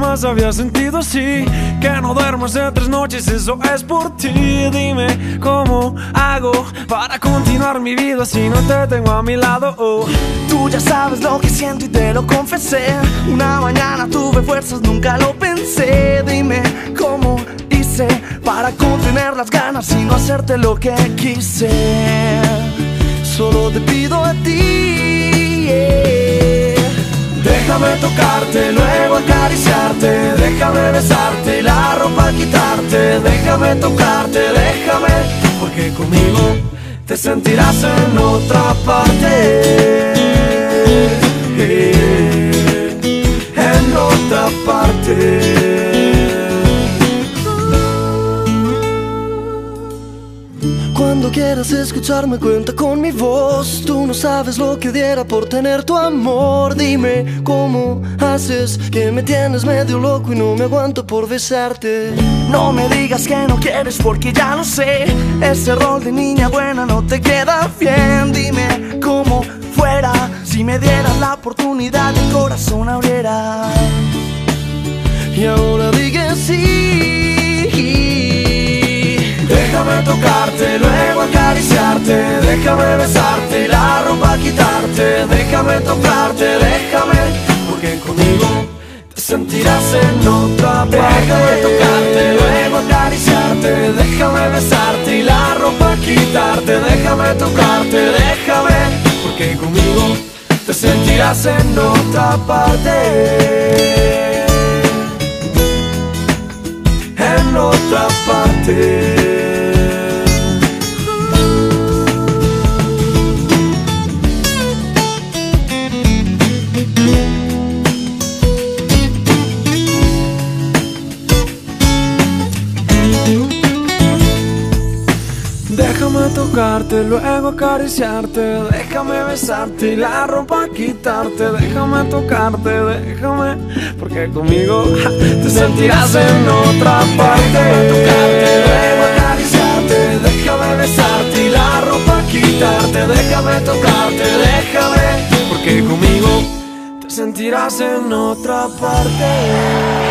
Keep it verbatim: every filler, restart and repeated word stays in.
jamás había sentido así. Que no duermo hace tres noches, eso es por ti. Dime cómo hago para continuar mi vida si no te tengo a mi lado. Oh. Tú ya sabes lo que siento y te lo confesé. Una mañana tuve fuerzas, nunca lo pensé. Dime cómo hice para contener las ganas y no hacerte lo que quise. Solo te pido a ti, yeah. Déjame tocarte, luego acariciarte. Déjame besarte y la ropa quitarte. Déjame tocarte, déjame, porque conmigo te sentirás en otra parte, en otra parte. Cuando quieras escucharme cuenta con mi voz. Tú no sabes lo que diera por tener tu amor. Dime cómo haces, que me tienes medio loco y no me aguanto por besarte. No me digas que no quieres porque ya lo sé. Ese rol de niña buena no te queda bien. Dime cómo fuera si me dieras la oportunidad y el corazón abriera. Y ahora diga sí. Déjame tocarte, luego acariciarte. Déjame besarte y la ropa quitarte. Déjame tocarte, déjame, porque conmigo te sentirás en otra parte. Déjame tocarte, luego acariciarte. Déjame besarte y la ropa quitarte. Déjame tocarte, déjame, porque conmigo te sentirás en otra parte, en otra parte. Déjame tocarte, luego acariciarte. Déjame besarte y la ropa quitarte. Déjame tocarte, déjame, porque conmigo ja, te sentirás en otra parte. Déjame tocarte, luego acariciarte. Déjame besarte y la ropa quitarte. Déjame tocarte, déjame, porque conmigo te sentirás en otra parte.